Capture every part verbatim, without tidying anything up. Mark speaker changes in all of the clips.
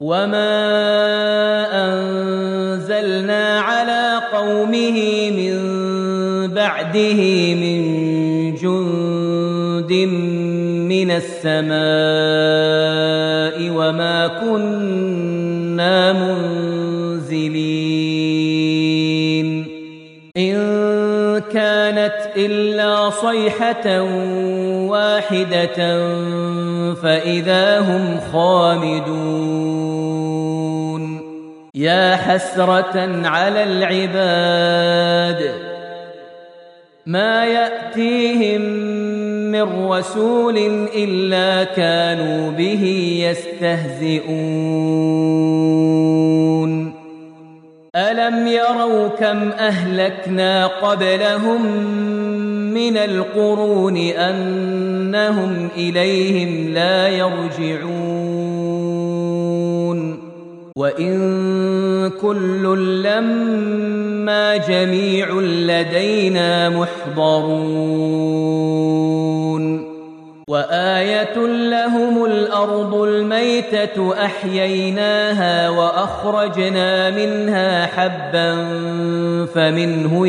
Speaker 1: وما أنزلنا على قومه من بعده من جند من السماء وما كنا منزلين إن كانت إلا صيحة واحدة فإذا هم خامدون يا حسرة على العباد ما يأتيهم من رسول إلا كانوا به يستهزئون ألم يروا كم أهلكنا قبلهم من القرون أنهم إليهم لا يرجعون وإن كل لما جميع لدينا محضرون وآية لهم الأرض الميتة أحييناها وأخرجنا منها حبا فمنه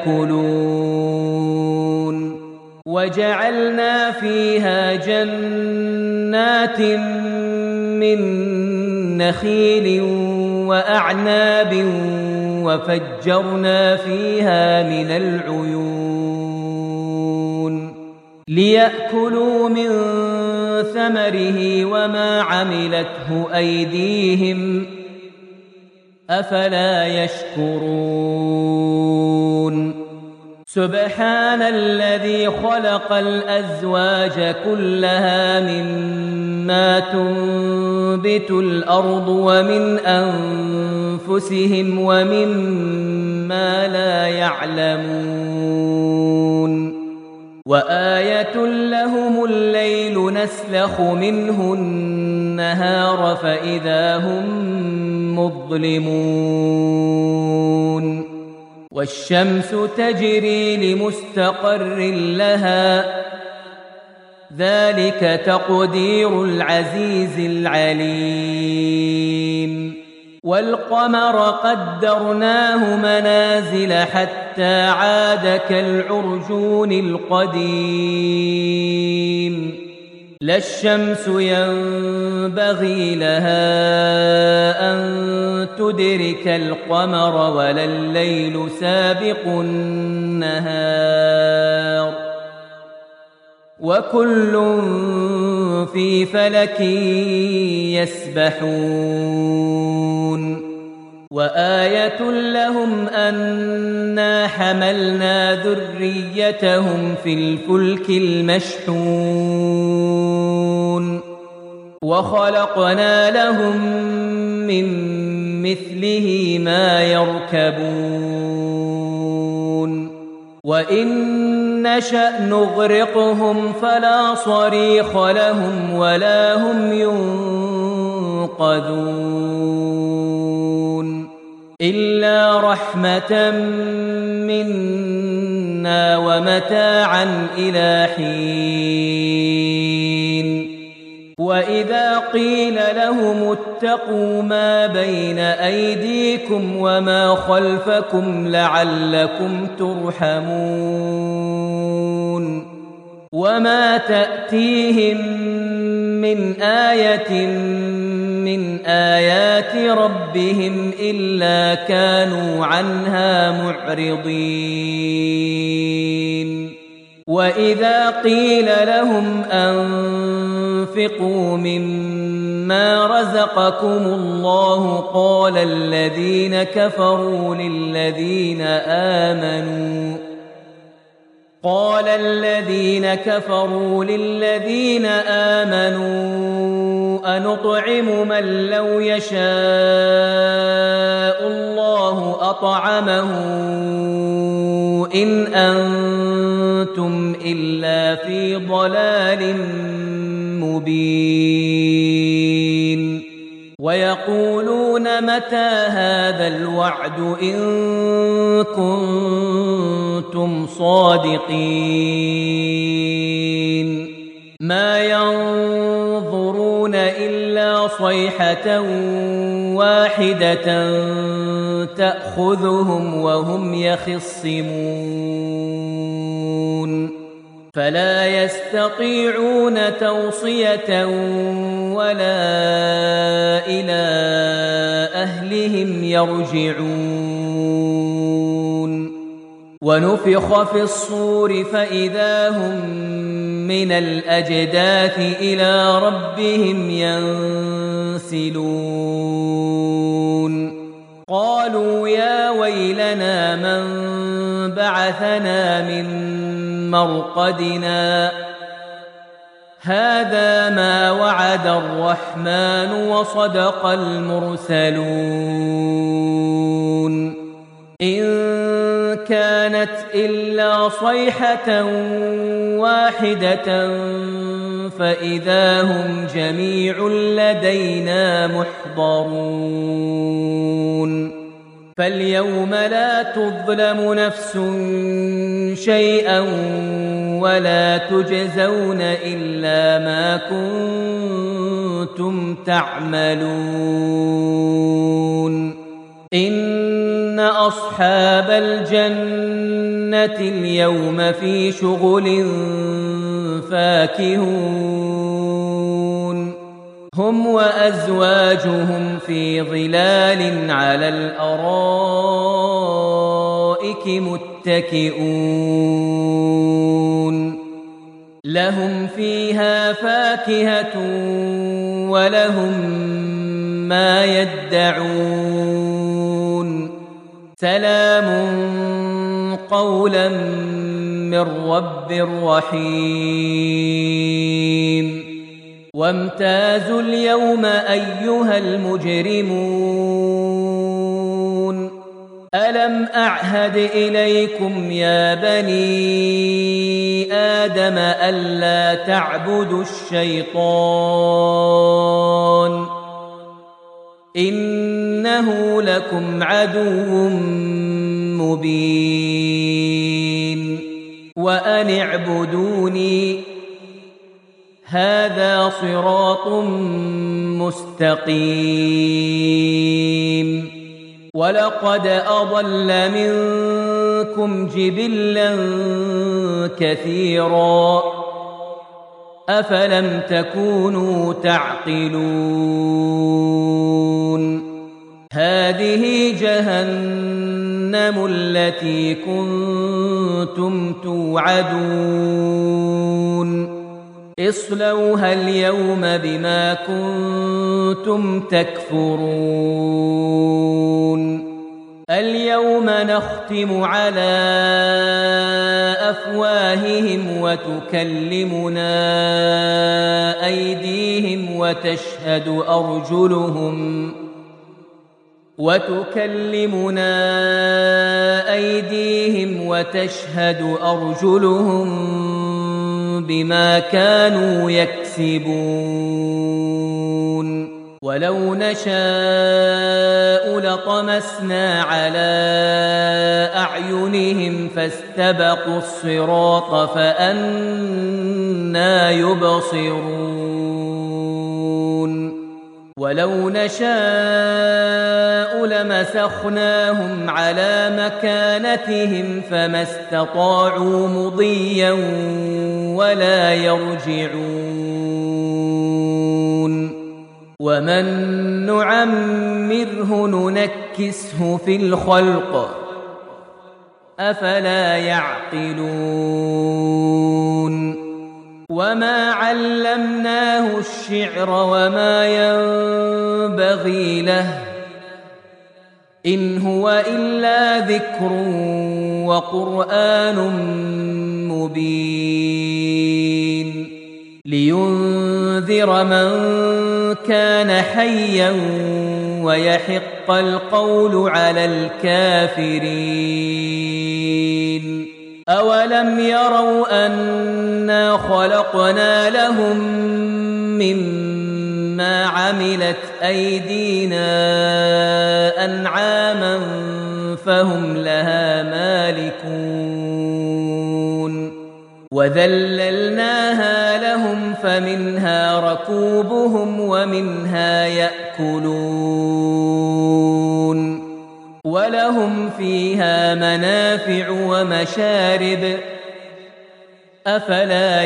Speaker 1: يأكلون وجعلنا فيها جنات من نخيل وأعناب وفجرنا فيها من العيون ليأكلوا من ثمره وما عملته أيديهم أفلا يشكرون سبحان الذي خلق الأزواج كلها مما تنبت الأرض ومن أنفسهم ومما لا يعلمون وآية لهم الليل نسلخ منه النهار فإذا هم مظلمون والشمس تجري لمستقر لها ذلك تقدير العزيز العليم والقمر قدرناه منازل حتى عاد كالعرجون القديم لا الشمس ينبغي لها أن تدرك القمر ولا الليل سابق النهار وكل في فلك يسبحون وآية لهم أنا حملنا ذريتهم في الفلك المشحون وخلقنا لهم من مثله ما يركبون وإن نشأ نغرقهم فلا صريخ لهم ولا هم ينقذون إلا رحمة منا ومتاعا إلى حين وإذا قيل لهم اتقوا ما بين أيديكم وما خلفكم لعلكم ترحمون وما تأتيهم من آية من آيات ربهم إلا كانوا عنها معرضين وإذا قيل لهم أنفقوا مما رزقكم الله قال الذين كفروا للذين آمنوا قال الذين كفروا للذين آمنوا أنطعم من لو يشاء الله أطعمه إن أنتم إلا في ضلال مبين ويقولون متى هذا الوعد إن كنتم صادقين ما ينظرون إلا صيحة واحدة تأخذهم وهم يخصمون فلا يستطيعون توصية ولا إلى أهلهم يرجعون ونفخ في الصور فإذا هم من الأجداث إلى ربهم ينسلون قالوا يا ويلنا من بعثنا من مرقدنا هذا ما وعد الرحمن وصدق المرسلون إن كانت إلا صيحة واحدة فإذا هم جميع لدينا محضرون فاليوم لا تظلم نفس شيئا ولا تجزون إلا ما كنتم تعملون إن أصحاب الجنة اليوم في شغل فاكهون هم وأزواجهم في ظلال على الأرائك متكئون لهم فيها فاكهة ولهم ما يدعون سلام قولا من رب رحيم وامتازوا اليوم أيها المجرمون ألم أعهد إليكم يا بني آدم ألا تعبدوا الشيطان إنه لكم عدو مبين وأن اعبدوني هذا صراط مستقيم ولقد أضل منكم جبلا كثيرا أفلم تكونوا تعقلون هذه جهنم التي كنتم توعدون اصلوها اليوم بما كنتم تكفرون اليوم نختم على أفواههم وتكلمنا أيديهم وتشهد أرجلهم وتكلمنا أيديهم وتشهد أرجلهم بما كانوا يكسبون ولو نشاء لطمسنا على أعينهم فاستبقوا الصراط فأنى يبصرون ولو نشاء لمسخناهم على مكانتهم فما استطاعوا مضيا ولا يرجعون ومن نعمره ننكسه في الخلق أفلا يعقلون وما علمناه الشعر وما ينبغي له إن هو إلا ذكر وقرآن مبين لينذر من كان حيا ويحق القول على الكافرين أولم يروا أنا خلقنا لهم مما عملت أيدينا أنعاما فهم لها مالكون وذللناها لهم فمنها ركوبهم ومنها يأكلون ولهم فيها منافع ومشارب أفلا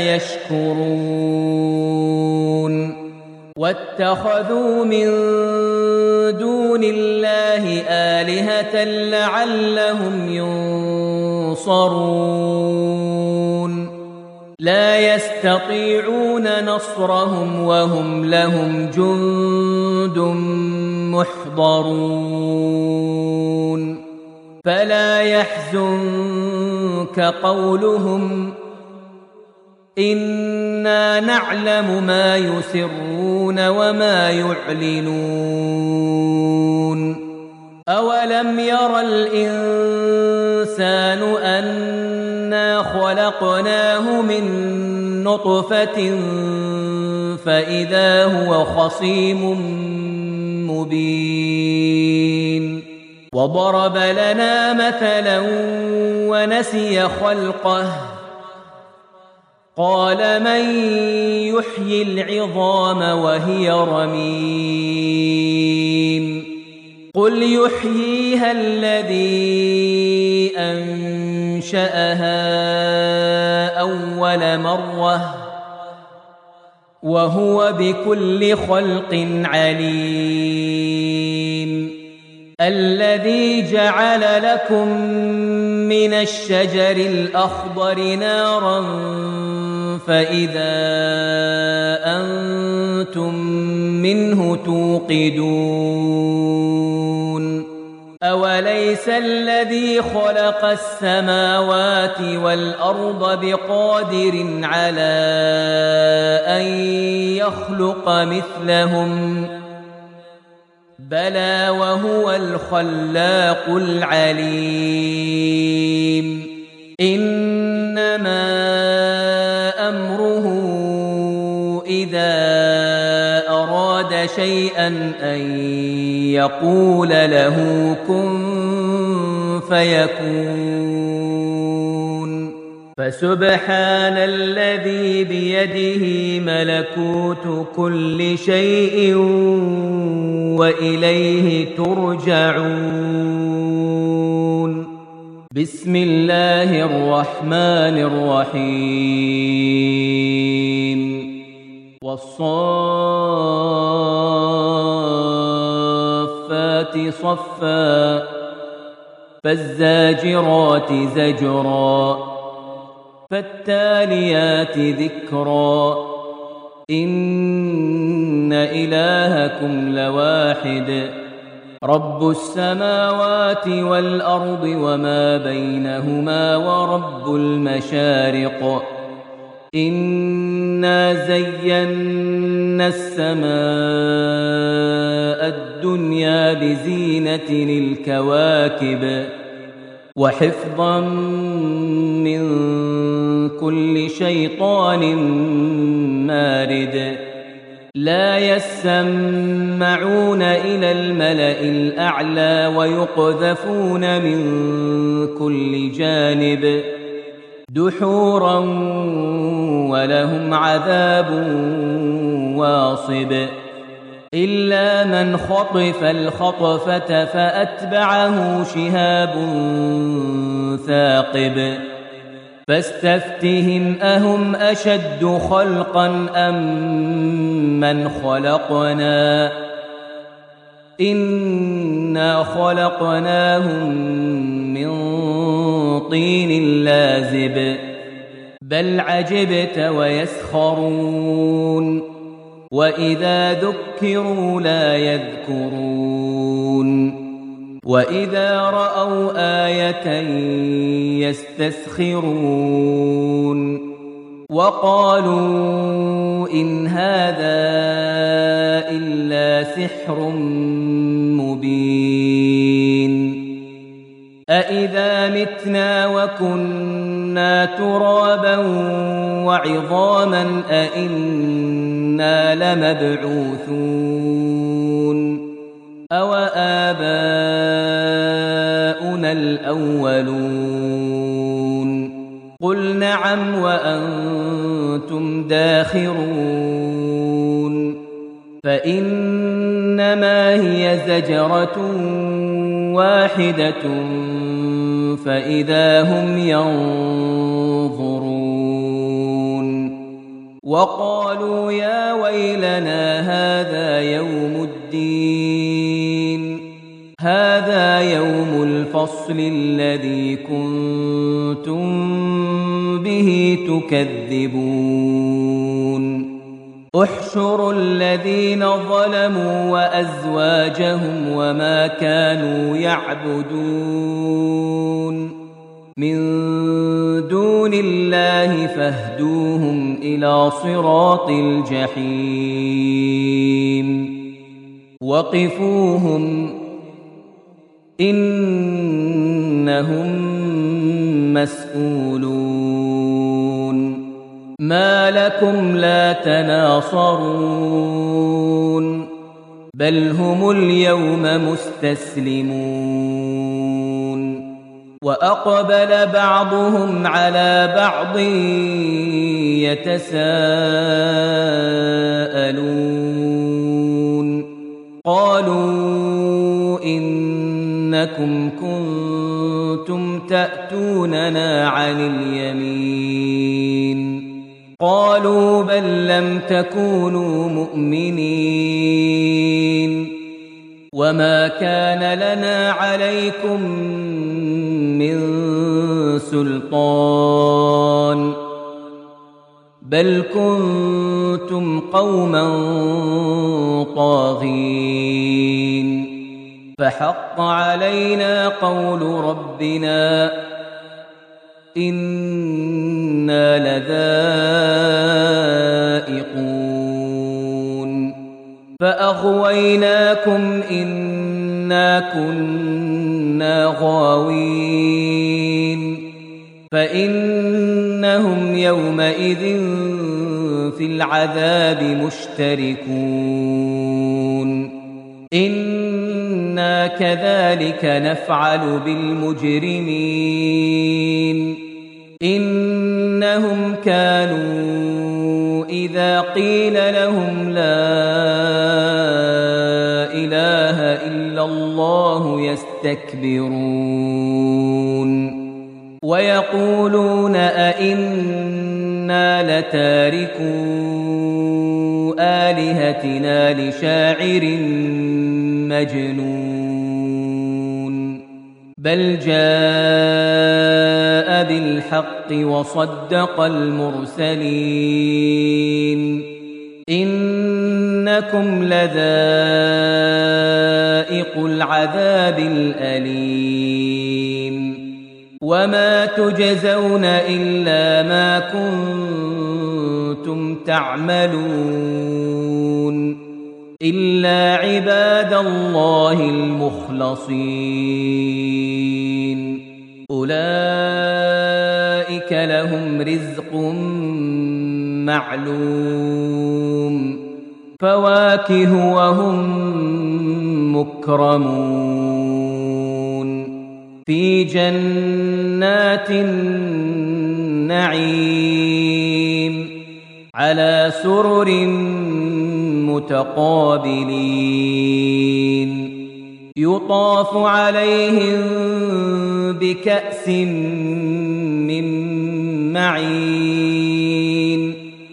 Speaker 1: يشكرون واتخذوا من دون الله آلهة لعلهم ينصرون لا يستطيعون نصرهم وهم لهم جند محضرون فلا يحزنك قولهم إنا نعلم ما يسرون وما يعلنون أولم ير الإنسان أنا خلقناه من نطفة فإذا هو خصيم مبين وضرب لنا مثلا ونسي خلقه قال من يحيي العظام وهي رميم قل يحييها الذي أنشأها أول مرة وهو بكل خلق عليم الذي جعل لكم من الشجر الأخضر نارا فإذا أنتم منه توقدون أوليس الذي خلق السماوات والأرض بقادر على أن يخلق مثلهم بلى وهو الخلاق العليم إنما أمره إذا أراد شيئا أن يقول له كن فيكون فسبحان الذي بيده ملكوت كل شيء وإليه ترجعون بسم الله الرحمن الرحيم والصافات صفا فالزاجرات زجرا فالتاليات ذكرا إن إلهكم لواحد رب السماوات والأرض وما بينهما ورب المشارق إنا زينا السماء الدنيا بزينة الكواكب وحفظا من كل شيطان مارد لا يسمعون إلى الملأ الأعلى ويقذفون من كل جانب دحورا ولهم عذاب واصب إلا من خطف الخطفة فأتبعه شهاب ثاقب فاستفتهم أهم أشد خلقا أم من خلقنا إنا خلقناهم من طين لازب بل عجبت ويسخرون وإذا ذكروا لا يذكرون وإذا رأوا آية يستسخرون وقالوا إن هذا إلا سحر مبين أإذا متنا وكنا ترابا وعظاما أإنا لمبعوثون أو آباؤنا الأولون قل نعم وأنتم داخرون فإنما هي زجرة واحدة فإذا هم ينظرون وقالوا يا ويلنا هذا يوم الدين هذا يوم الفصل الذي كنتم به تكذبون احشروا الذين ظلموا وأزواجهم وما كانوا يعبدون من دون الله فاهدوهم إلى صراط الجحيم وقفوهم إنهم مسؤولون ما لكم لا تناصرون بل هم اليوم مستسلمون وأقبل بعضهم على بعض يتساءلون قالوا إنكم كنتم تأتوننا عن اليمين قالوا بل لم تكونوا مؤمنين وما كان لنا عليكم من سلطان بل كنتم قوما طاغين فحق علينا قول ربنا إنا لذائقون فأغويناكم إنا كنا غاوين فإنهم يومئذ في العذاب مشتركون إنا كذلك نفعل بالمجرمين إنهم كانوا إذا قيل لهم لا إله إلا الله يستكبرون ويقولون أئنا لتاركو آلهتنا لشاعر مجنون بل جاء بالحق وصدق المرسلين إنكم لذائق العذاب الأليم وما تجزون إلا ما كنتم تعملون إلا عباد الله المخلصين أولئك لهم رزق معلوم فواكه وهم مكرمون في جنات النعيم على سرر متقابلين يطاف عليهم بكأس من معين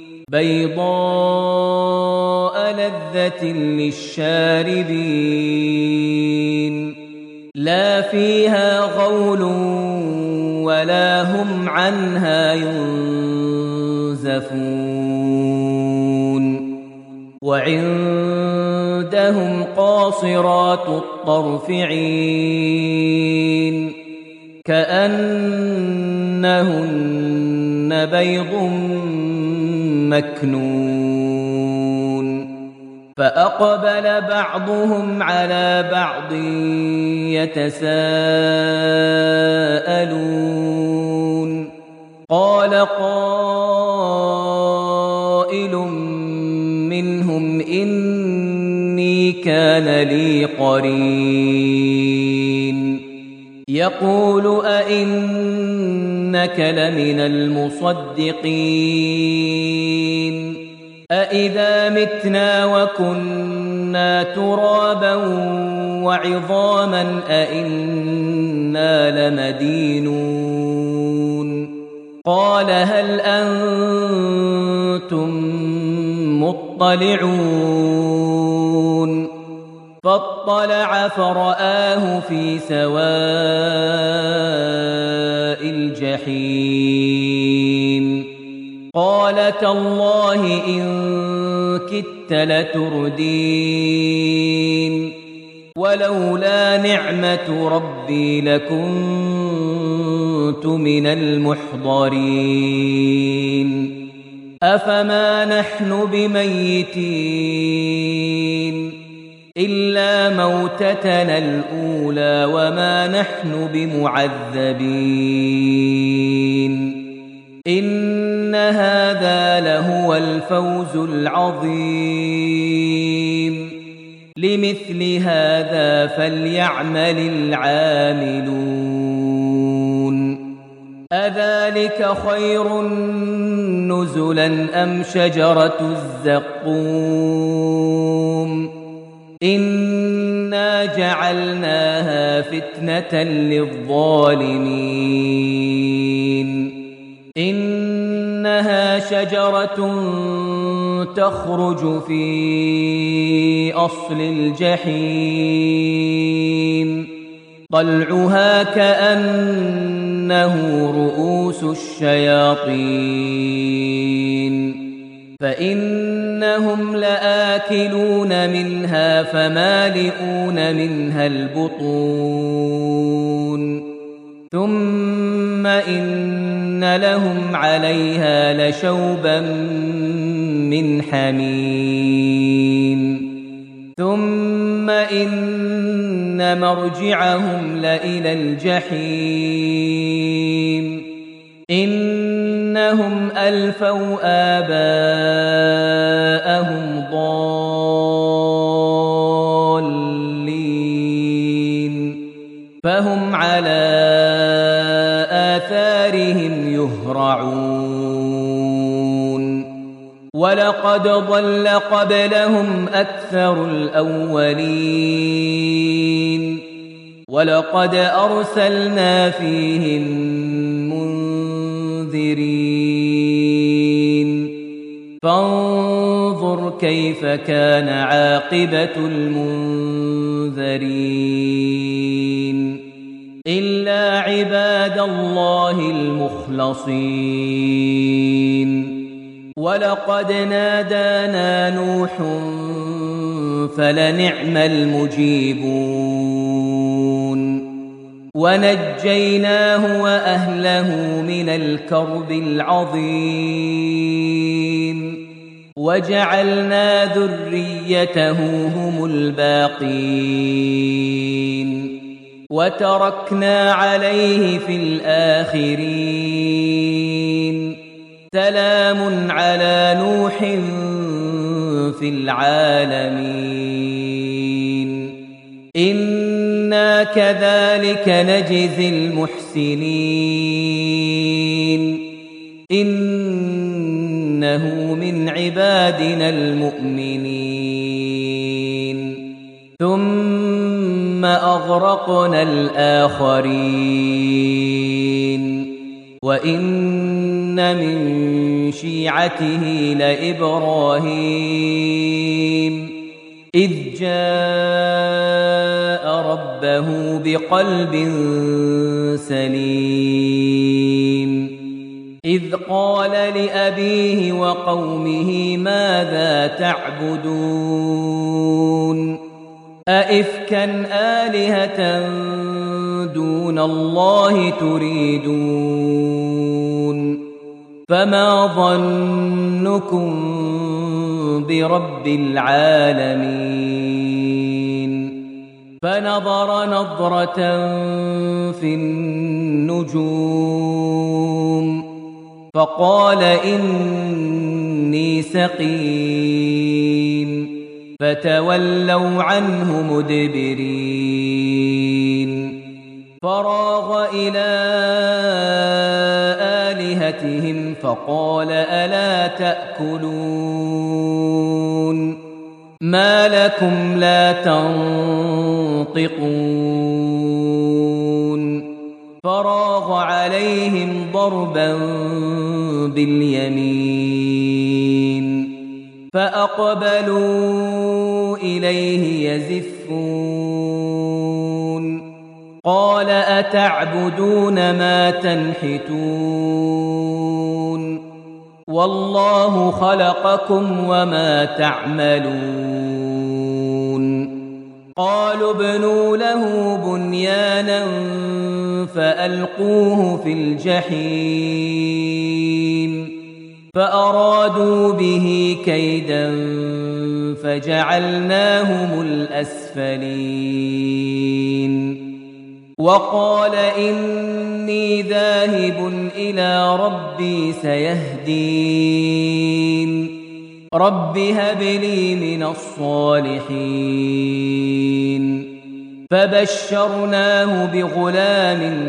Speaker 1: بيضاء لذة للشاربين لا فيها غول ولا هم عنها ينزفون وعندهم قاصرات الطرف عين كأنهن بيض مكنون فأقبل بعضهم على بعض يتساءلون قال قائل منهم إني كان لي قرين يقول أئنك لمن المصدقين أئذا متنا وكنا كنا ترابا وعظاما أئنا لمدينون قال هل أنتم مطلعون فاطلع فرآه في سواء الجحيم قال تالله إن كدت لتردين ولولا نعمة ربي لكنت من المحضرين أفما نحن بميتين إلا موتتنا الأولى وما نحن بمعذبين إن هذا لهو الفوز العظيم لمثل هذا فليعمل العاملون أذلك خير نزلا أم شجرة الزقوم إنا جعلناها فتنة للظالمين إنها شجرة تخرج في أصل الجحيم طلعها كأنه رؤوس الشياطين فإنهم لآكلون منها فمالئون منها البطون ثم إن لهم عليها لشوبا من حميم ثم إن مرجعهم لإلى الجحيم إنهم ألفوا آباءهم ضالين فهم على آثارهم يهرعون ولقد ضل قبلهم أكثر الأولين ولقد أرسلنا فيهم منذرين فانظر كيف كان عاقبة المنذرين إلا عباد الله المخلصين ولقد نادانا نوح فلنعم المجيبون ونجيناه وأهله من الكرب العظيم وجعلنا ذريته هم الباقين وتركنا عليه في الآخرين سلام على نوح في العالمين إنا كذلك نجزي المحسنين إنه من عبادنا المؤمنين ثم أغرقنا الآخرين وإن من شيعته لإبراهيم إذ جاء ربه بقلب سليم إذ قال لأبيه وقومه ماذا تعبدون أئفكا آلهة دون الله تريدون فما ظنكم برب العالمين فنظر نظرة في النجوم فقال إني سقيم فتولوا عنه مدبرين فراغ إلى آلهتهم فقال ألا تأكلون ما لكم لا تنطقون فراغ عليهم ضربا باليمين فأقبلوا إليه يزفون قال أتعبدون ما تنحتون والله خلقكم وما تعملون قالوا ابنوا له بنيانا فألقوه في الجحيم فأرادوا به كيدا فجعلناهم الأسفلين وقال إني ذاهب إلى ربي سيهدين رب هب لي من الصالحين فبشرناه بغلام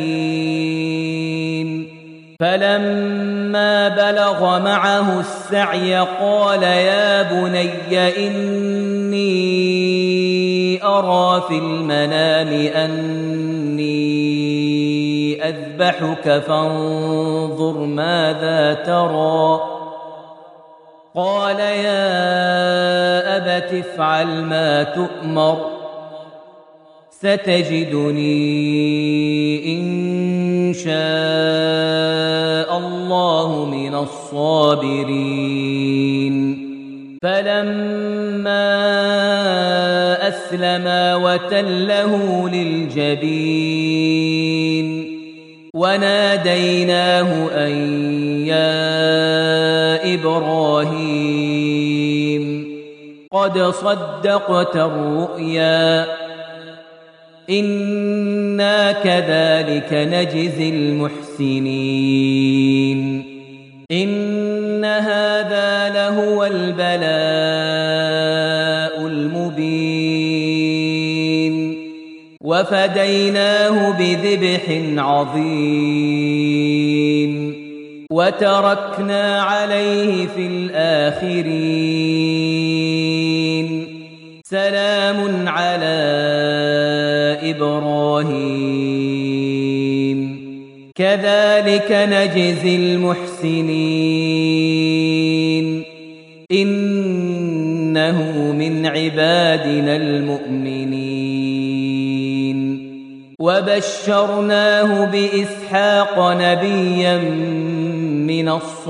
Speaker 1: حليم فلما بلغ معه السعي قال يا بني إني أرى في المنام أني أذبحك فانظر ماذا ترى قال يا أبت افعل ما تؤمر ستجدني إن شاء الله من الصابرين فلما أسلما وتله للجبين وناديناه أن يا إبراهيم قد صدقت الرؤيا إنا كذلك نجزي المحسنين إن هذا لهو البلاء المبين وفديناه بذبح عظيم وتركنا عليه في الآخرين سلام على إبراهيم كذلك نجزي المحسنين إنه من عبادنا المؤمنين وبشرناه بإسحاق نبيا من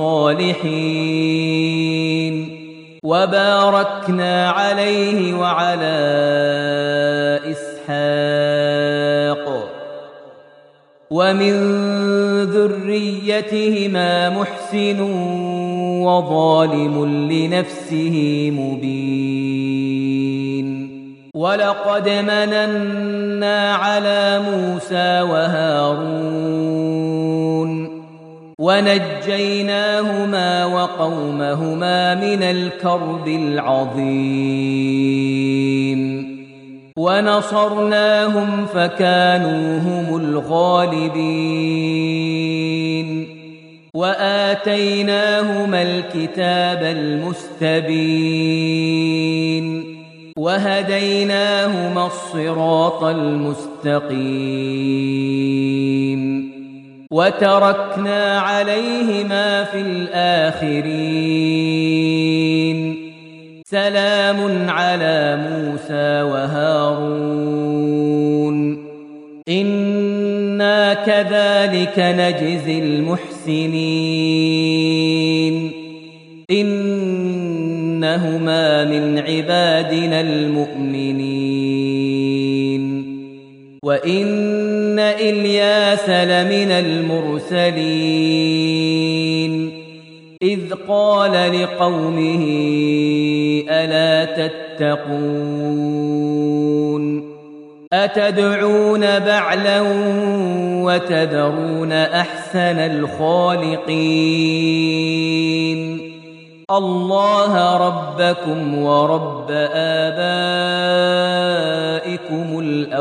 Speaker 1: الصالحين وباركنا عليه وعلى إسحاق ومن ذريتهما محسن وظالم لنفسه مبين ولقد مننا على موسى وهارون ونجيناهما وقومهما من الكرب العظيم ونصرناهم فكانوا هم الغالبين وآتيناهما الكتاب المستبين وهديناهما الصراط المستقيم وتركنا عليهما في الآخرين سلام على موسى وهارون إنا كذلك نجزي المحسنين إنهما من عبادنا المؤمنين وإن إلياس لمن المرسلين إذ قال لقومه ألا تتقون أتدعون بعلا وتذرون أحسن الخالقين الله ربكم ورب آبائكم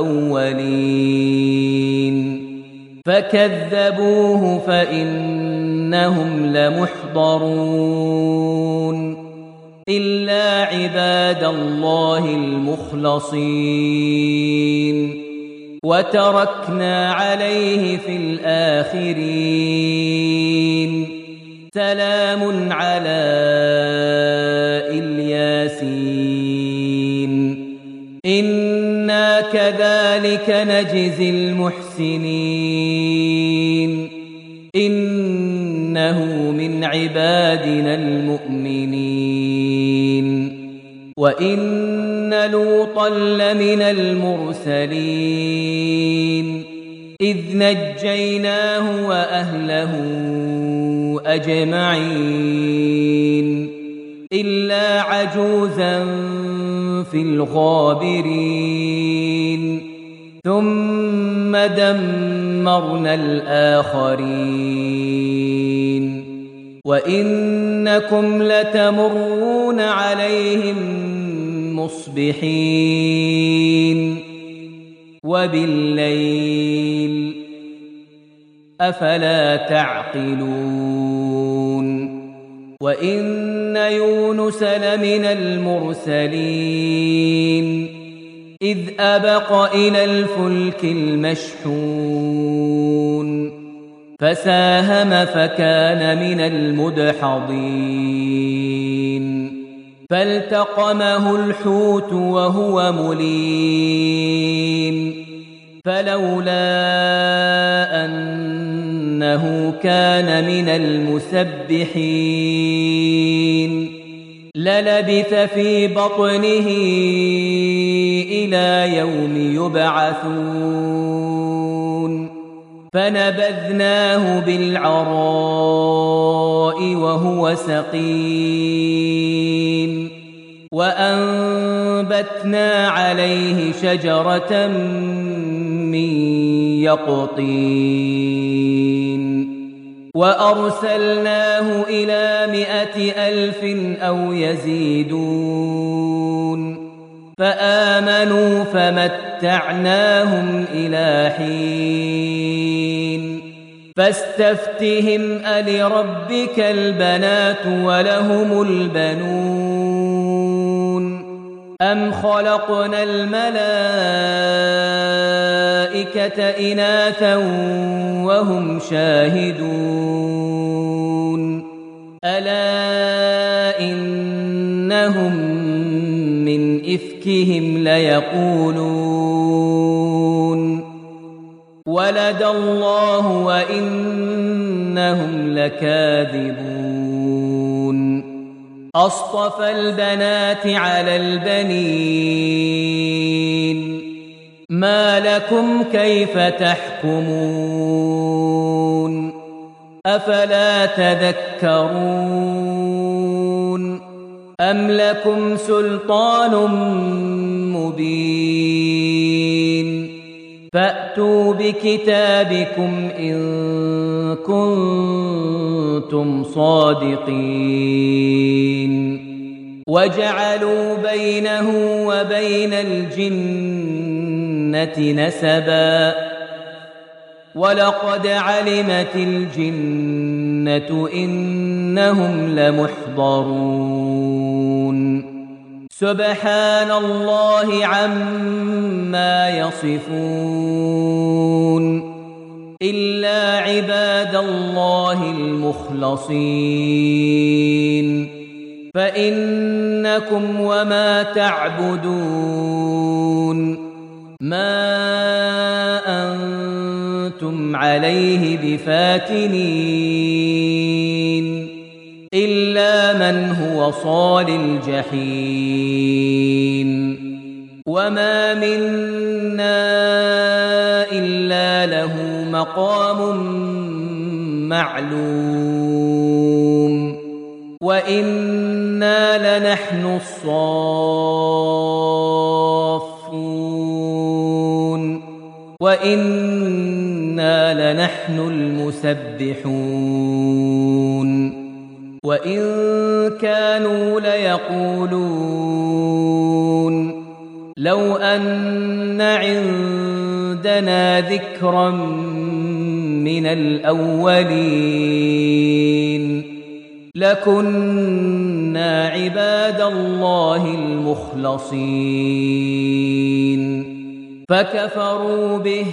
Speaker 1: الأولين فكذبوه فإنهم لمحضرون إلا عباد الله المخلصين وتركنا عليه في الآخرين سلام على الياسين إنا كذلك نجزي المحسنين إنه من عبادنا المؤمنين وإن لوطا لمن المرسلين إذ نجيناه وأهله أجمعين إلا عجوزا في الغابرين ثم دمرنا الآخرين وإنكم لتمرون عليهم مصبحين وبالليل أفلا تعقلون وإن يونس لمن المرسلين إذ أبق إلى الفلك المشحون فساهم فكان من المدحضين فالتقمه الحوت وهو مليم فلولا أنه كان من المسبحين للبث في بطنه إلى يوم يبعثون فنبذناه بالعراء وهو سقيم وأنبتنا عليه شجرة من يقطين وأرسلناه إلى مائة ألف أو يزيدون فآمنوا فمتعناهم إلى حين فاستفتهم ألربك البنات ولهم البنون أم خلقنا الملائكة إناثا وهم شاهدون ألا إنهم من إفكهم ليقولون ولد الله وإنهم لكاذبون أصطفى البنات على البنين ما لكم كيف تحكمون أفلا تذكرون أم لكم سلطان مبين فأتوا بكتابكم إن كنتم صادقين وجعلوا بينه وبين الجنة نسبا ولقد علمت الجنة إنهم لمحضرون سبحان الله عما يصفون إلا عباد الله المخلصين فإنكم وما تعبدون ما أنتم عليه بفاتنين إلا من هو صال الجحيم وما منا إلا له مقام معلوم وإنا لنحن الصافون وإنا لنحن المسبحون وإن كانوا ليقولون لو أن عندنا ذكرا من الأولين لكنا عباد الله المخلصين فكفروا به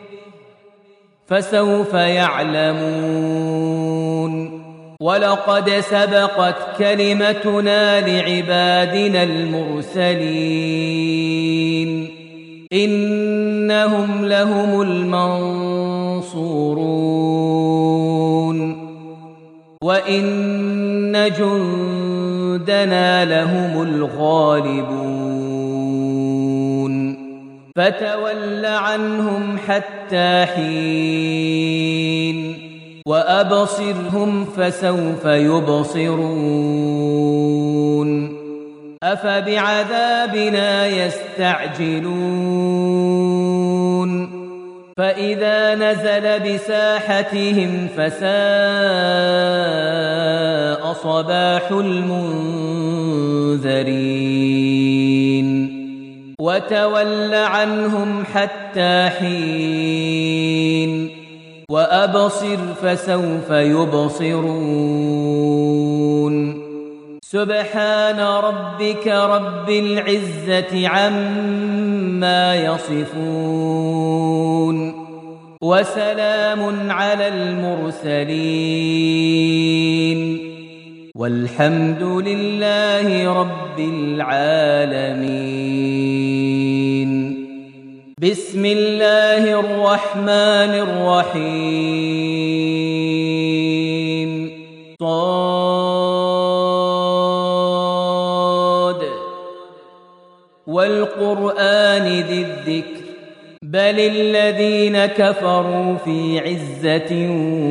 Speaker 1: فسوف يعلمون ولقد سبقت كلمتنا لعبادنا المرسلين إنهم لهم المنصورون وإن جندنا لهم الغالبون فتول عنهم حتى حين وأبصرهم فسوف يبصرون أفبعذابنا يستعجلون فإذا نزل بساحتهم فساء صباح المنذرين وتول عنهم حتى حين وأبصر فسوف يبصرون سبحان ربك رب العزة عما يصفون وسلام على المرسلين والحمد لله رب العالمين بسم الله الرحمن الرحيم صاد والقرآن ذي الذكر بل الذين كفروا في عزة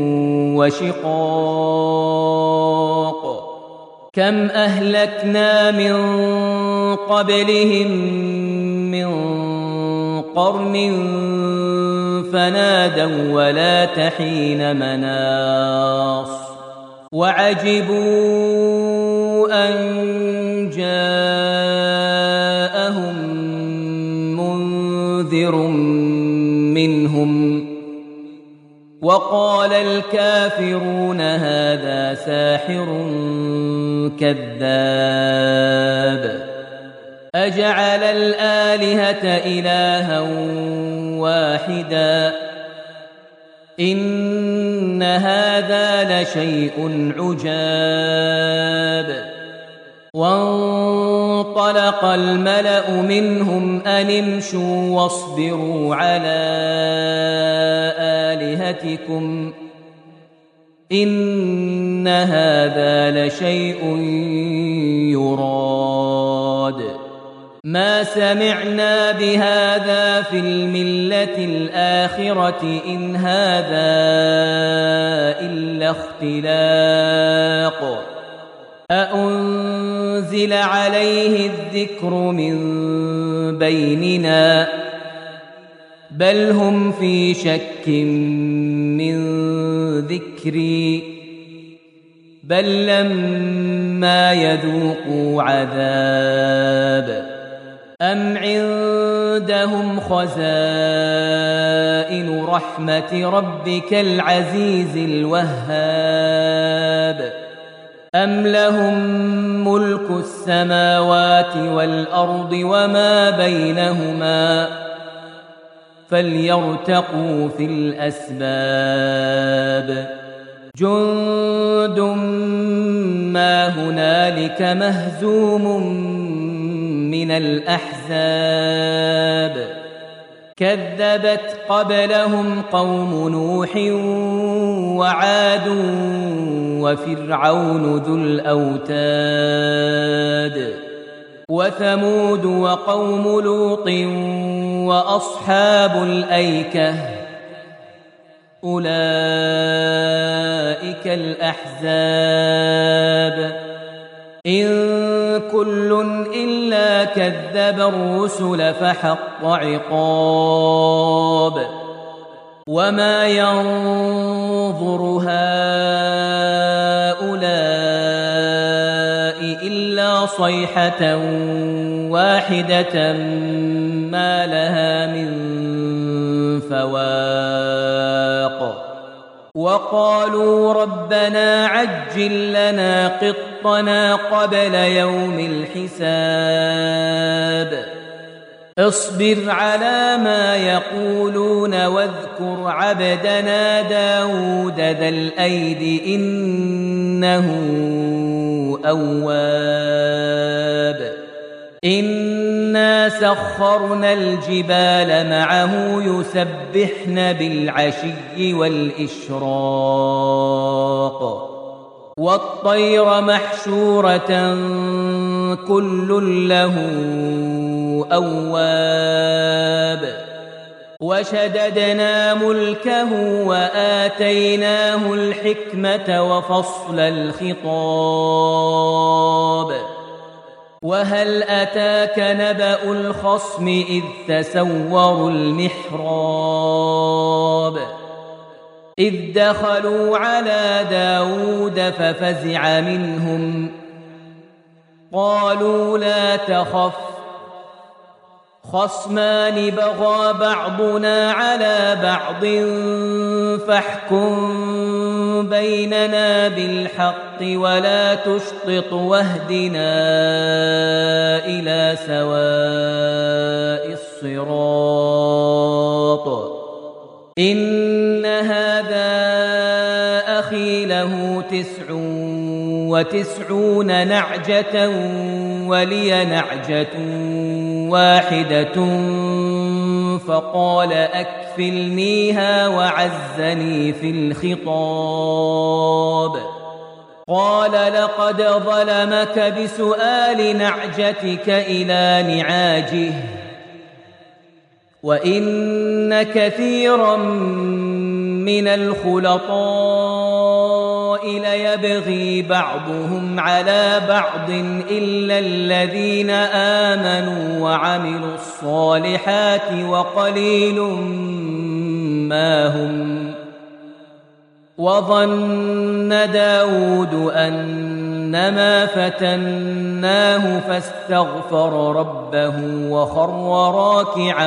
Speaker 1: وشقاق كم أهلكنا من قبلهم من قرن فنادوا ولا تحين مناص وعجبوا أن جاءهم منذر منهم وقال الكافرون هذا ساحر كذاب أجعل الآلهة إلها واحدا إن هذا لشيء عجاب وانطلق الملأ منهم أن امشوا واصبروا على آلهتكم إن هذا لشيء يراد ما سمعنا بهذا في الملة الآخرة إن هذا إلا اختلاق أأنزل عليه الذكر من بيننا بل هم في شك من ذكري بل لما يذوقوا عذاب أم عندهم خزائن رحمة ربك العزيز الوهاب أم لهم ملك السماوات والأرض وما بينهما فليرتقوا في الأسباب جند ما هنالك مهزوم من الأحزاب كذبت قبلهم قوم نوح وعاد وفرعون ذو الأوتاد وثمود وقوم لوط وأصحاب الأيكة أولئك الأحزاب إن كل إلا كذب الرسل فحق عقاب وما ينظر هؤلاء إلا صيحة واحدة ما لها من فواق وقالوا ربنا عجل لنا قطنا قبل يوم الحساب اصبر على ما يقولون واذكر عبدنا داود ذا الأيد إنه أواب إنا سخرنا الجبال معه يسبحن بالعشي والإشراق والطير محشورة كل له أواب وشددنا ملكه وآتيناه الحكمة وفصل الخطاب وهل أتاك نبأ الخصم إذ تسوروا المحراب إذ دخلوا على داود ففزع منهم قالوا لا تخف خصمان بغى بعضنا على بعض فاحكم بيننا بالحق ولا تشطط واهدنا إلى سواء الصراط إن هذا أخي له تسع وتسعون نعجة ولي نعجة واحدة فقال أكفلنيها وعزني في الخطاب قال لقد ظلمك بسؤال نعجتك إلى نعاجه وإن كثيرا من الخلطاء ليبغي بعضهم على بعض إلا الذين آمنوا وعملوا الصالحات وقليل ما هم وظن داود أنما فتناه فاستغفر ربه وخر راكعا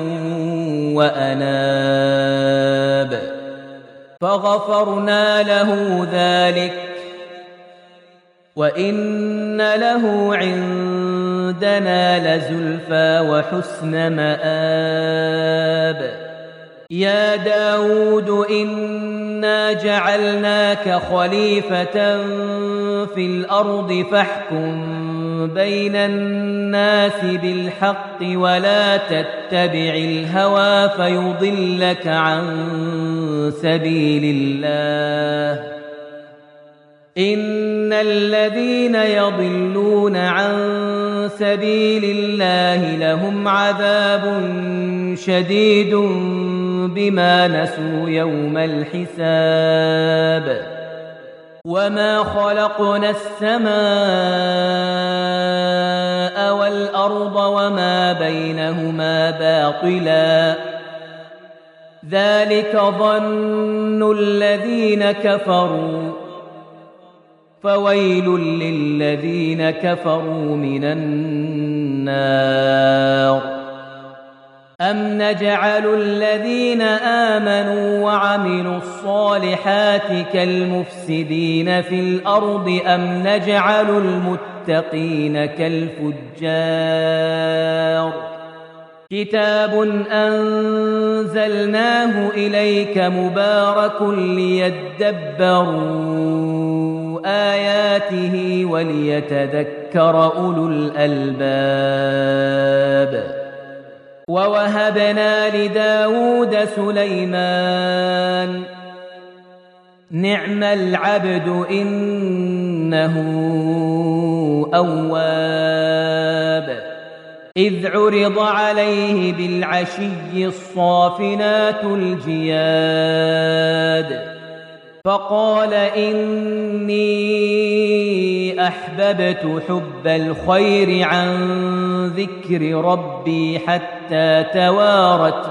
Speaker 1: وأناب فغفرنا له ذلك وإن له عندنا لزلفى وحسن مآب يا داود إنا جعلناك خليفة في الأرض فاحكم بين الناس بالحق ولا تتبع الهوى فيضلك عن سبيل الله إن الذين يضلون عن سبيل الله لهم عذاب شديد بما نسوا يوم الحساب وما خلقنا السماء والأرض وما بينهما باطلا ذلك ظن الذين كفروا فويل للذين كفروا من النار أم نجعل الذين آمنوا وعملوا الصالحات كالمفسدين في الأرض أم نجعل المتقين كالفجار كتاب أنزلناه إليك مبارك ليدبروا آياته وليتذكر أولو الألباب ووهبنا لداود سليمان نعم العبد إنه أواب إذ عرض عليه بالعشي الصافنات الجياد فقال إني أحببت حب الخير عن ذكر ربي حتى توارت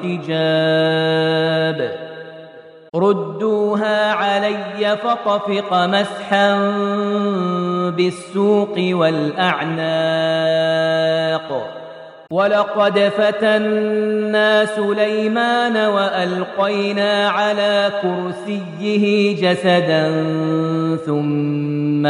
Speaker 1: بالحجاب ردوها علي فطفق مسحا بالسوق والأعناق ولقد فتنا سليمان وألقينا على كرسيه جسدا ثم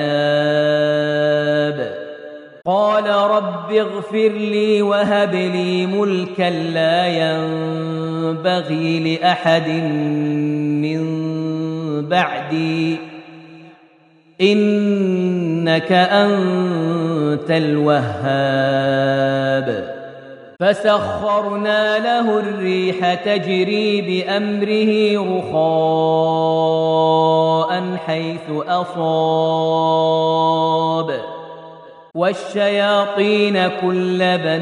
Speaker 1: أناب قال رب اغفر لي وهب لي ملكا لا ينبغي لأحد من بعدي إنك أنت الوهاب فسخرنا له الريح تجري بأمره رخاء حيث أصاب والشياطين كل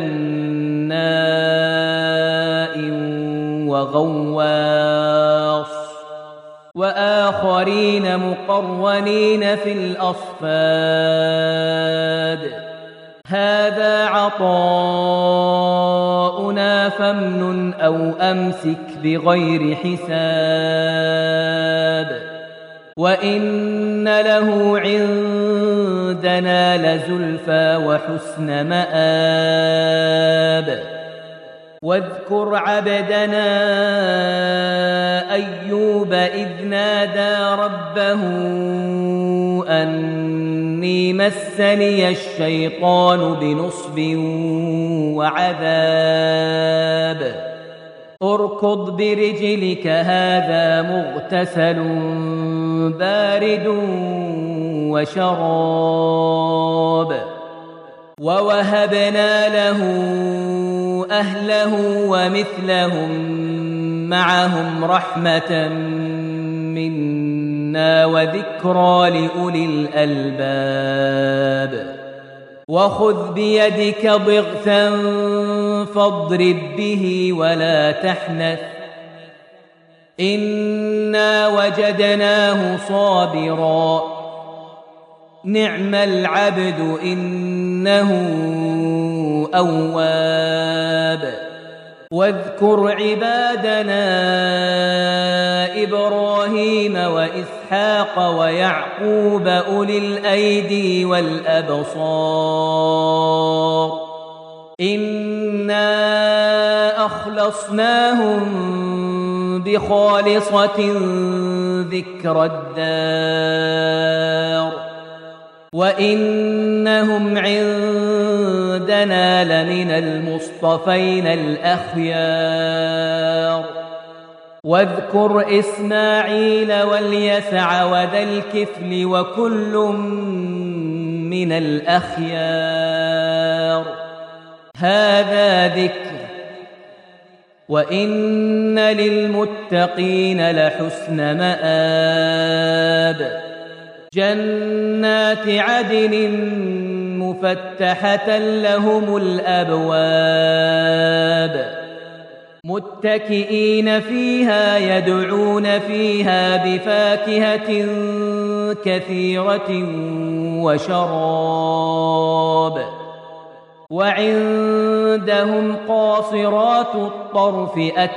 Speaker 1: بناء وغواص وآخرين مقرنين في الأصفاد هذا عطاؤنا فامنن أو أمسك بغير حساب وإن له عندنا لزلفى وحسن مآب واذكر عبدنا أيوب إذ نادى ربه أني مسني الشيطان بنصب وعذاب اركض برجلك هذا مغتسل بارد وشراب ووهبنا له أهله ومثلهم معهم رحمة منا وذكرى لأولي الألباب وخذ بيدك ضغثا فاضرب به ولا تحنث إنا وجدناه صابرا نعم العبد إنه أواب واذكر عبادنا إبراهيم وإسحاق ويعقوب أولي الأيدي والأبصار إنا أخلصناهم بخالصة ذكر الدار وإنهم عندنا لمن المصطفين الأخيار واذكر إسماعيل واليسع وذا الكفل وكل من الأخيار هذا ذكر وإن للمتقين لحسن مآب جنات عدن مفتحة لهم الأبواب متكئين فيها يدعون فيها بفاكهة كثيرة وشراب وعندهم قاصرات الطرف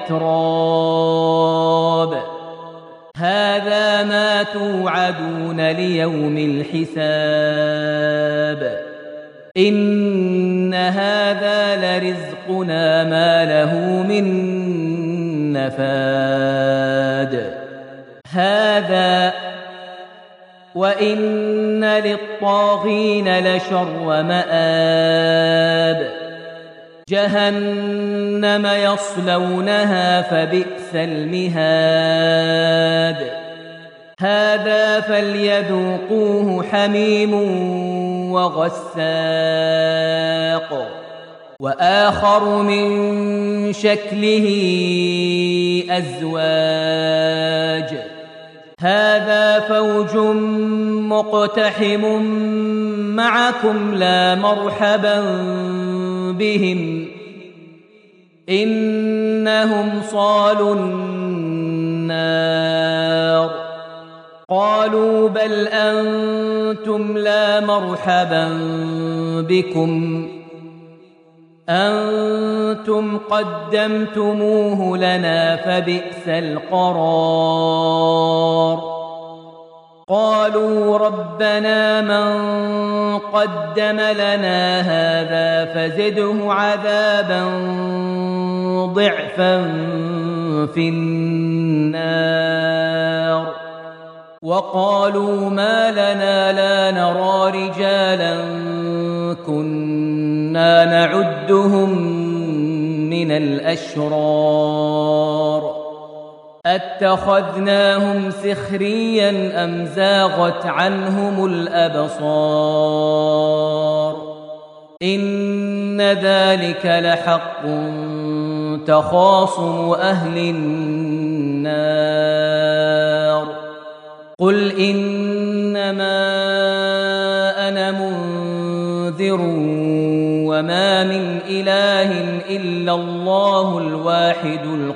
Speaker 1: أتراب هذا ما توعدون ليوم الحساب إن هذا لرزقنا ما له من نفاد هذا وإن للطاغين لشر مآب جهنم يصلونها فبئس المهاد هذا فليذوقوه حميم وغساق وآخر من شكله أزواج هذا فوج مقتحم معكم لا مرحبا بهم إنهم صالوا النار قالوا بل أنتم لا مرحبا بكم أنتم قدمتموه لنا فبئس القرار قالوا ربنا من قدم لنا هذا فزده عذابا ضعفا في النار وقالوا ما لنا لا نرى رجالا كنا نعدهم من الأشرار أتخذناهم سخريا أم زاغت عنهم الأبصار إن ذلك لحق تخاصم أهل النار قل إنما أنا منذر وما من إله إلا الله الواحد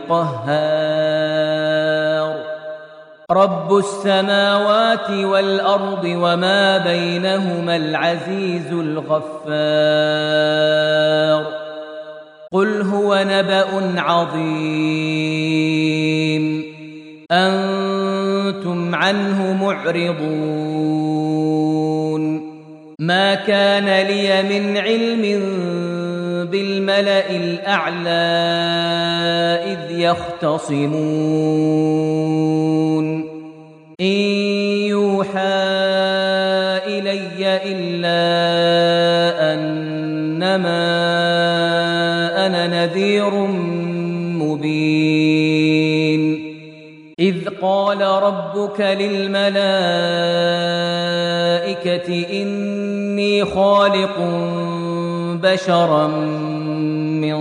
Speaker 1: القهار رب السماوات والأرض وما بينهما العزيز الغفار قل هو نبأ عظيم أنتم عنه معرضون ما كان لي من علم بالملأ الأعلى إذ يختصمون إن يوحى إلي إلا أنما أنا نذير مبين إذ قال ربك للملائكة إني خالق بشرا من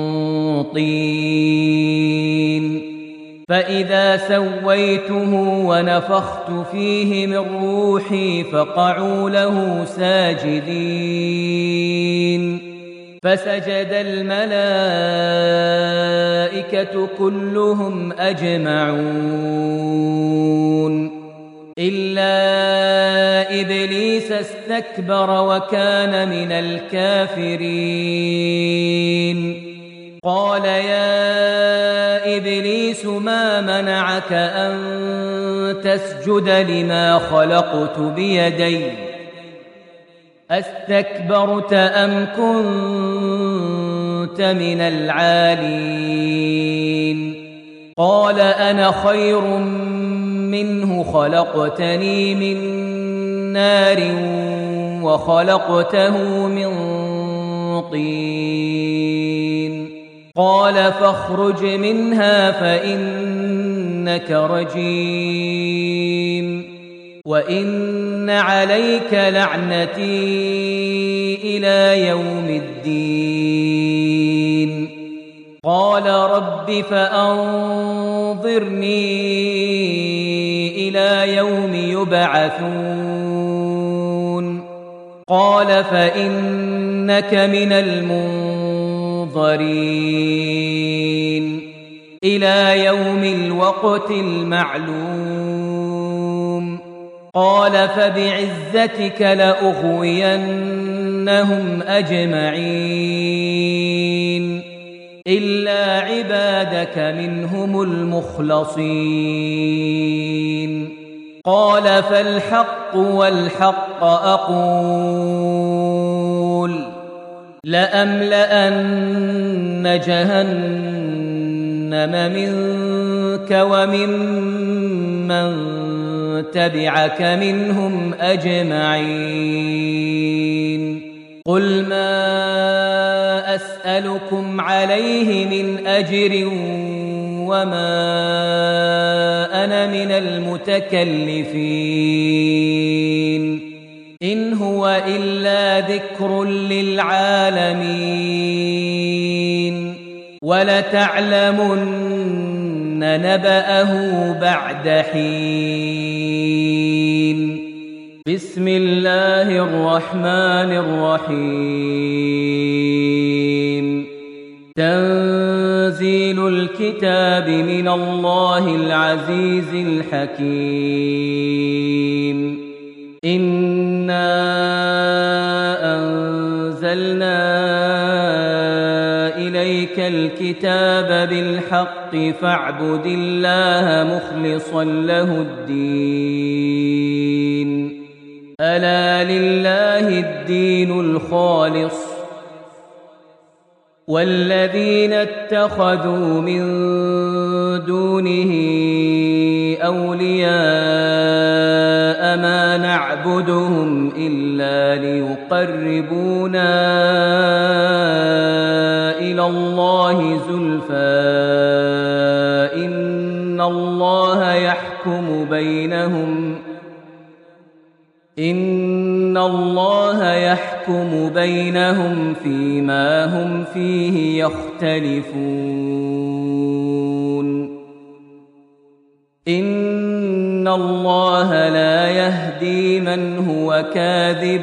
Speaker 1: طين فإذا سويته ونفخت فيه من روحي فقعوا له ساجدين فسجد الملائكة كلهم أجمعون إلا إبليس استكبر وكان من الكافرين قال يا إبليس ما منعك أن تسجد لما خلقت بيدي أستكبرت أم كنت من العالين قال أنا خير منه خلقتني من نار وخلقته من طين قال فاخرج منها فإنك رجيم وإن عليك لعنتي إلى يوم الدين قال رب فأنظرني إلى يوم يبعثون قال فإنك من المنظرين إلى يوم الوقت المعلوم قال فبعزتك لأغوينهم أجمعين إلا عبادك منهم المخلصين قال فالحق والحق أقول لأملأن جهنم منك وممن تبعك منهم أجمعين قل ما أسألكم عليه من أجر وما أنا من المتكلفين إن هو إلا ذكر للعالمين ولتعلمن نبأه بعد حين بسم الله الرحمن الرحيم تنزيل الكتاب من الله العزيز الحكيم إنا أنزلنا إليك الكتاب بالحق، فاعبد الله مخلصا له الدين. فاعبد الله مخلصا له الدين. إنا أنزلنا إليك الكتاب بالحق، فاعبد الله مخلصا له الدين. إنا أنزلنا إليك الكتاب بالحق، فاعبد الله مخلصا له الدين. إنا أنزلنا إليك الكتاب بالحق، فاعبد الله مخلصا له الدين. ألا لله الدين الخالص والذين اتخذوا من دونه أولياء ما نعبدهم إلا ليقربونا إلى الله زلفى إن الله يحكم بينهم إن الله يحكم بينهم فيما هم فيه يختلفون إن الله لا يهدي من هو كاذب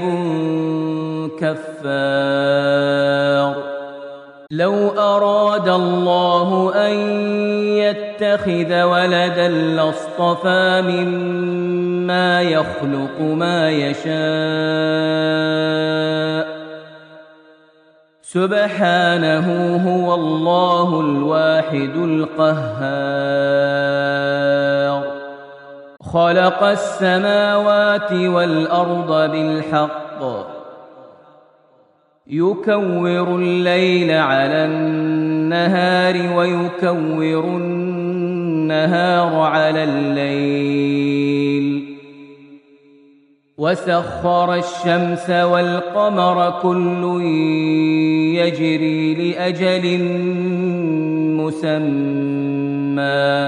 Speaker 1: كفار لو أراد الله أن يتخذ ولدا لاصطفى مما يخلق ما يشاء سبحانه هو الله الواحد القهار خلق السماوات والأرض بالحق يكور الليل على النهار ويكور النهار على الليل وسخر الشمس والقمر كل يجري لأجل مسمى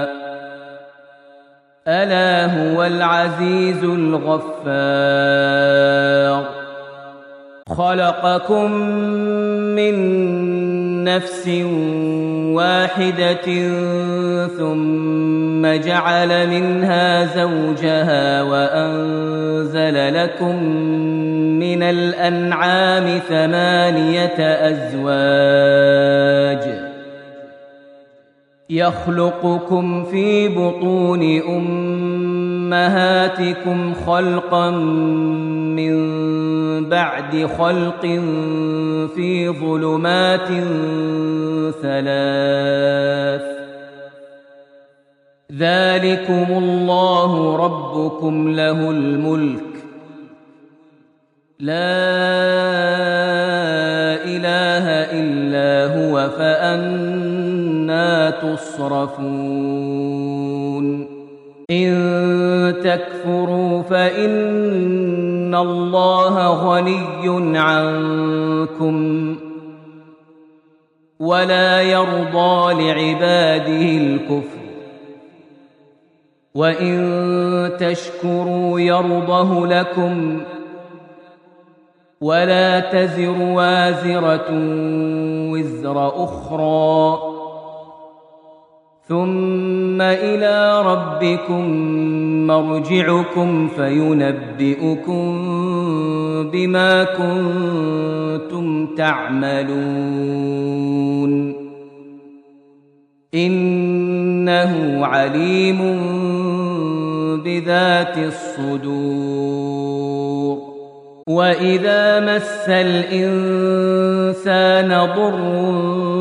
Speaker 1: ألا هو العزيز الغفار خلقكم من نفس واحدة ثم جعل منها زوجها وأنزل لكم من الأنعام ثمانية أزواج يخلقكم في بطون أمهاتكم خلقا من بعد خلق في ظلمات ثلاث ذلكم الله ربكم له الملك لا إله إلا هو فأنى تصرفون إن تكفروا فإن الله غني عنكم ولا يرضى لعباده الكفر وإن تشكروا يرضه لكم ولا تزر وازرة وزر أخرى ثم إلى ربكم مرجعكم فينبئكم بما كنتم تعملون إنه عليم بذات الصدور وإذا مس الإنسان ضر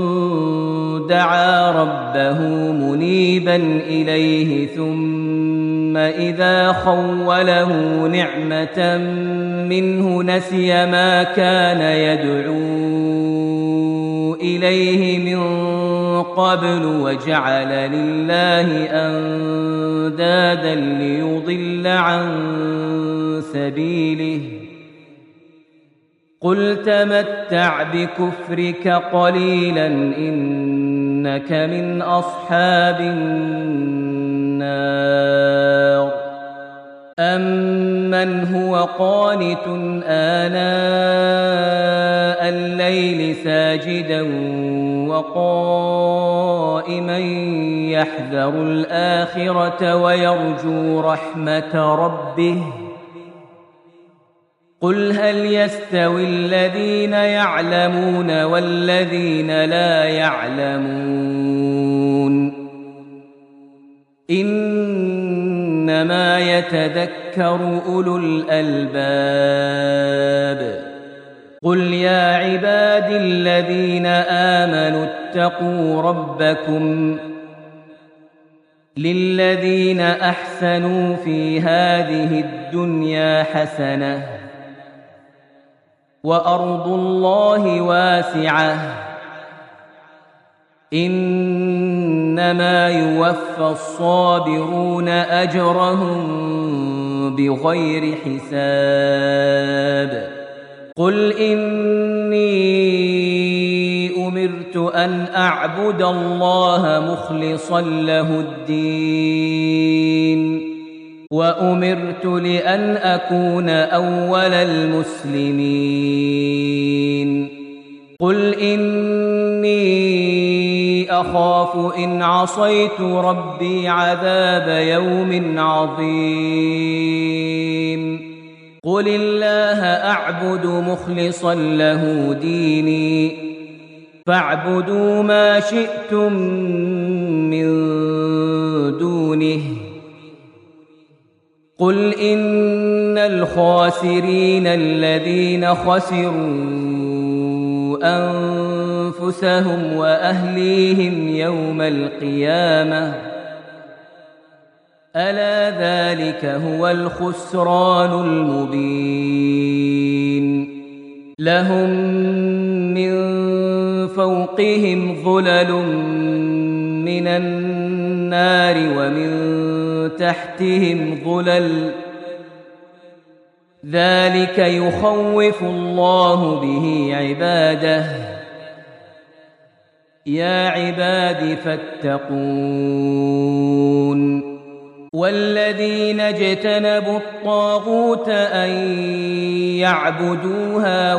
Speaker 1: دعا ربه منيبا إليه ثم إذا خوله نعمة منه نسي ما كان يدعو إليه من قبل وجعل لله أندادا ليضل عن سبيله قل تمتع بكفرك قليلا إنك من أصحاب النار أمن هو قانت آناء الليل ساجدا وقائما يحذر الآخرة ويرجو رحمة ربه قل هل يستوي الذين يعلمون والذين لا يعلمون إنما يتذكر أولو الألباب قل يا عبادي الذين آمنوا اتقوا ربكم للذين أحسنوا في هذه الدنيا حسنة وأرض الله واسعة إنما يوفى الصابرون أجرهم بغير حساب قل إني أمرت أن أعبد الله مخلصا له الدين وأمرت لأن أكون أول المسلمين قل إني أخاف إن عصيت ربي عذاب يوم عظيم قل الله أعبد مخلصا له ديني فاعبدوا ما شئتم من دونه قل إن الخاسرين الذين خسروا أنفسهم وأهليهم يوم القيامة ألا ذلك هو الخسران المبين لهم من فوقهم ظلل من النار ومن تحتهم ظلل ذلك يخوف الله به عباده يا عباد فاتقون والذين اجتنبوا الطاغوت أن يعبدوها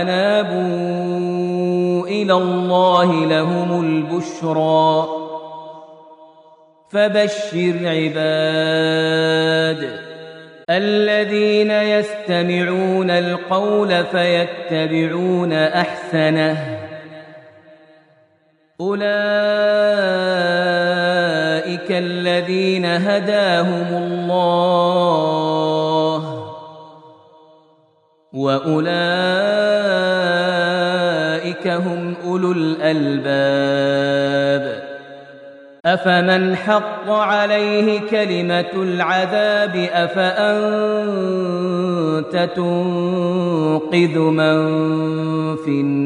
Speaker 1: وأنابوا إلى الله لهم البشرى فبشر عباد الذين يستمعون القول فيتبعون أحسنه أولئك الذين هداهم الله وأولئك هم أولو الألباب أفمن حق عليه كلمة العذاب أفأنت تنقذ من في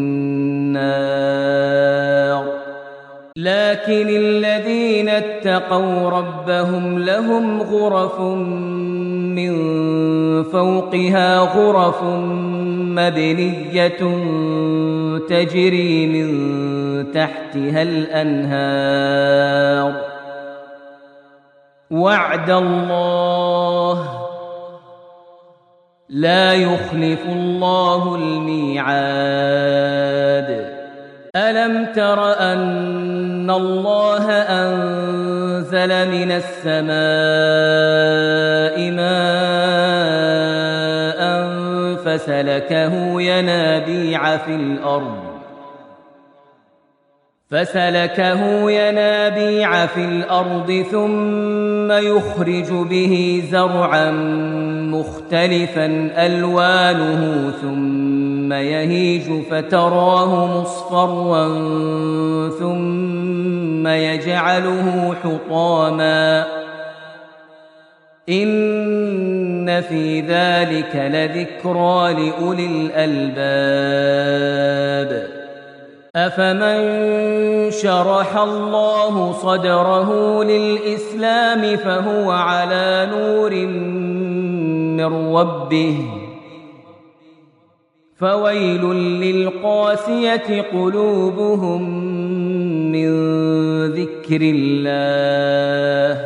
Speaker 1: النار لكن الذين اتقوا ربهم لهم غرف من فوقها غرف مبنية تجري من تحتها الأنهار وعد الله لا يخلف الله الميعاد ألم تر أن الله أنزل من السماء ماء فسلكه ينابيع في الأرض فسلكه ينابيع في الأرض ثم يخرج به زرعا مختلفا ألوانه ثم يهيج فتراه مصفرا ثم يجعله حطاما إن في ذلك لذكرى لأولي الألباب أفمن شرح الله صدره للإسلام فهو على نور من ربه فويل للقاسية قلوبهم من ذكر الله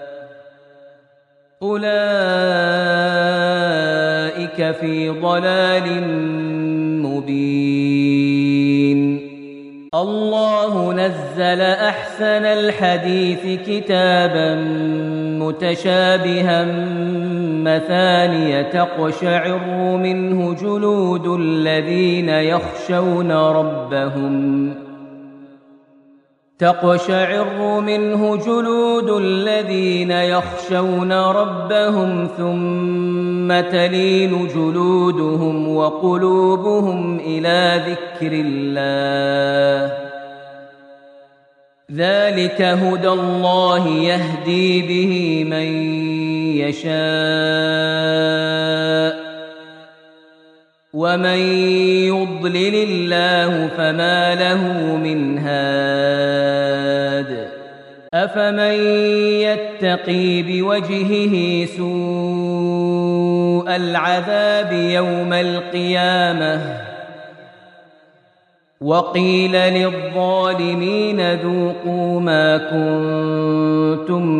Speaker 1: أولئك في ضلال مبين الله نزل أحسن الحديث كتابا متشابها مثانية تقشعر منه جلود الذين يخشون ربهم تقشعر منه جلود الذين يخشون ربهم ثم تلين جلودهم وقلوبهم إلى ذكر الله ذلك هدى الله يهدي به من يشاء ومن يضلل الله فما له من هاد أفمن يتقي بوجهه سوء العذاب يوم القيامة وقيل للظالمين ذوقوا ما كنتم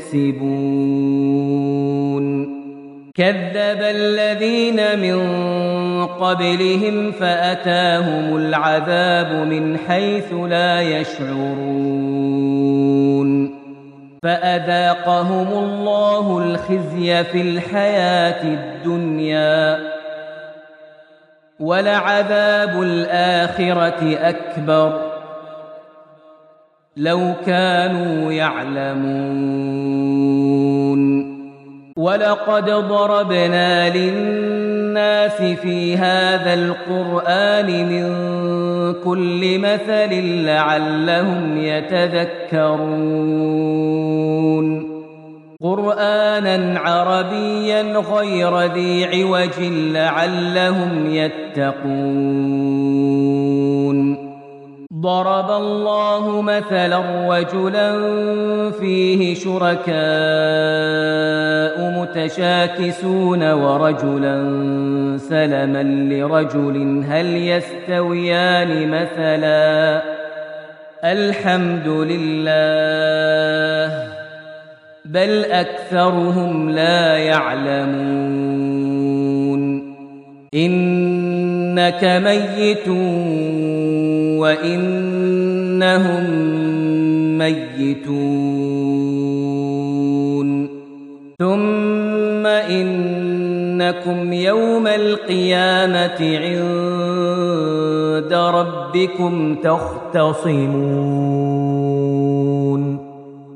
Speaker 1: تكسبون كذب الذين من قبلهم فأتاهم العذاب من حيث لا يشعرون فأذاقهم الله الخزي في الحياة الدنيا ولعذاب الآخرة أكبر لو كانوا يعلمون ولقد ضربنا للناس في هذا القرآن من كل مثل لعلهم يتذكرون قرآنا عربيا غير ذي عوج لعلهم يتقون ضرب الله مثلا رجلا فيه شركاء متشاكسون ورجلا سلما لرجل هل يستويان مثلا الحمد لله بل أكثرهم لا يعلمون إنك ميت وإنهم ميتون ثم إنكم يوم القيامة عند ربكم تختصمون